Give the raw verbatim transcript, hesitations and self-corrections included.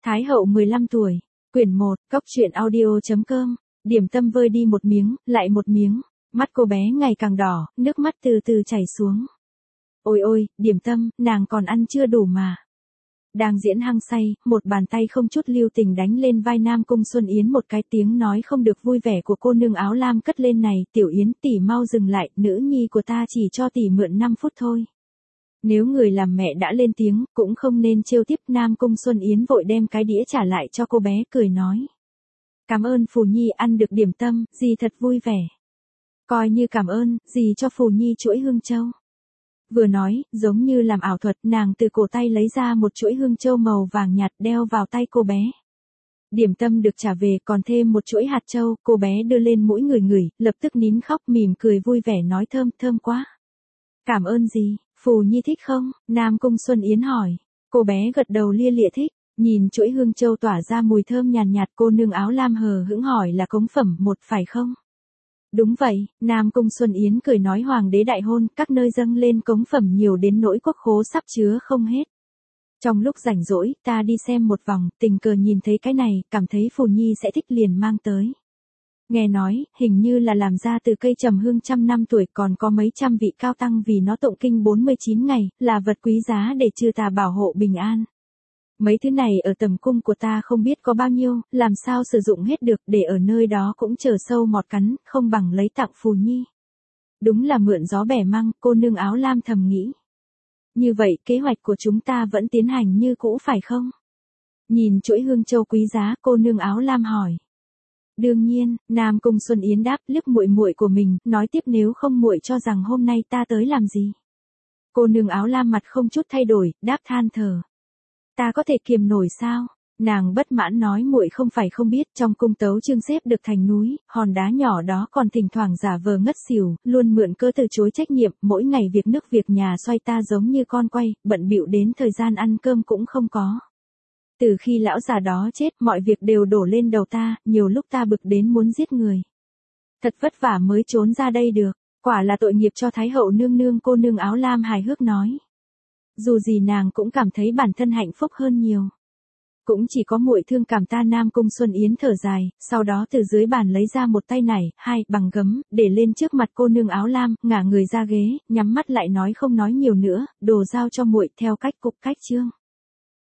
Thái hậu mười lăm tuổi, quyển một, cốc truyện audio.com, điểm tâm vơi đi một miếng, lại một miếng, mắt cô bé ngày càng đỏ, nước mắt từ từ chảy xuống. Ôi ôi, điểm tâm, nàng còn ăn chưa đủ mà. Đang diễn hăng say, một bàn tay không chút lưu tình đánh lên vai Nam Cung Xuân Yến, một cái tiếng nói không được vui vẻ của cô nương áo lam cất lên, này, Tiểu Yến tỷ mau dừng lại, nữ nhi của ta chỉ cho tỷ mượn năm phút thôi. Nếu người làm mẹ đã lên tiếng, cũng không nên trêu tiếp. Nam Cung Xuân Yến vội đem cái đĩa trả lại cho cô bé, cười nói. Cảm ơn Phù Nhi, ăn được điểm tâm, dì thật vui vẻ. Coi như cảm ơn, dì cho Phù Nhi chuỗi hương châu. Vừa nói, giống như làm ảo thuật, nàng từ cổ tay lấy ra một chuỗi hương châu màu vàng nhạt đeo vào tay cô bé. Điểm tâm được trả về, còn thêm một chuỗi hạt châu, cô bé đưa lên mũi ngửi ngửi, lập tức nín khóc, mỉm cười vui vẻ nói thơm, thơm quá. Cảm ơn gì, Phù Nhi thích không? Nam Cung Xuân Yến hỏi. Cô bé gật đầu lia lịa thích, nhìn chuỗi hương châu tỏa ra mùi thơm nhàn nhạt, cô nương áo lam hờ hững hỏi là cống phẩm một phải không? Đúng vậy, Nam Cung Xuân Yến cười nói, hoàng đế đại hôn, các nơi dâng lên cống phẩm nhiều đến nỗi quốc khố sắp chứa không hết. Trong lúc rảnh rỗi, ta đi xem một vòng, tình cờ nhìn thấy cái này, cảm thấy Phù Nhi sẽ thích liền mang tới. Nghe nói, hình như là làm ra từ cây trầm hương trăm năm tuổi, còn có mấy trăm vị cao tăng vì nó tụng kinh bốn mươi chín ngày, là vật quý giá để chư tà bảo hộ bình an. Mấy thứ này ở tầm cung của ta không biết có bao nhiêu, làm sao sử dụng hết được, để ở nơi đó cũng chờ sâu mọt cắn, không bằng lấy tặng Phù Nhi. Đúng là mượn gió bẻ măng, cô nương áo lam thầm nghĩ. Như vậy, kế hoạch của chúng ta vẫn tiến hành như cũ phải không? Nhìn chuỗi hương châu quý giá, cô nương áo lam hỏi. Đương nhiên, Nam Cung Xuân Yến đáp, liếc muội muội của mình, nói tiếp, nếu không muội cho rằng hôm nay ta tới làm gì? Cô nương áo lam mặt không chút thay đổi, đáp than thở. Ta có thể kiềm nổi sao? Nàng bất mãn nói, muội không phải không biết, trong cung tấu chương xếp được thành núi, hòn đá nhỏ đó còn thỉnh thoảng giả vờ ngất xỉu, luôn mượn cớ từ chối trách nhiệm, mỗi ngày việc nước việc nhà xoay ta giống như con quay, bận bịu đến thời gian ăn cơm cũng không có. Từ khi lão già đó chết, mọi việc đều đổ lên đầu ta, nhiều lúc ta bực đến muốn giết người. Thật vất vả mới trốn ra đây được, quả là tội nghiệp cho Thái hậu nương nương, cô nương áo lam hài hước nói. Dù gì nàng cũng cảm thấy bản thân hạnh phúc hơn nhiều. Cũng chỉ có muội thương cảm ta. Nam Cung Xuân Yến thở dài, sau đó từ dưới bàn lấy ra một tay nải, hai bằng gấm, để lên trước mặt cô nương áo lam, ngả người ra ghế, nhắm mắt lại nói, không nói nhiều nữa, đồ giao cho muội theo cách cục cách chương.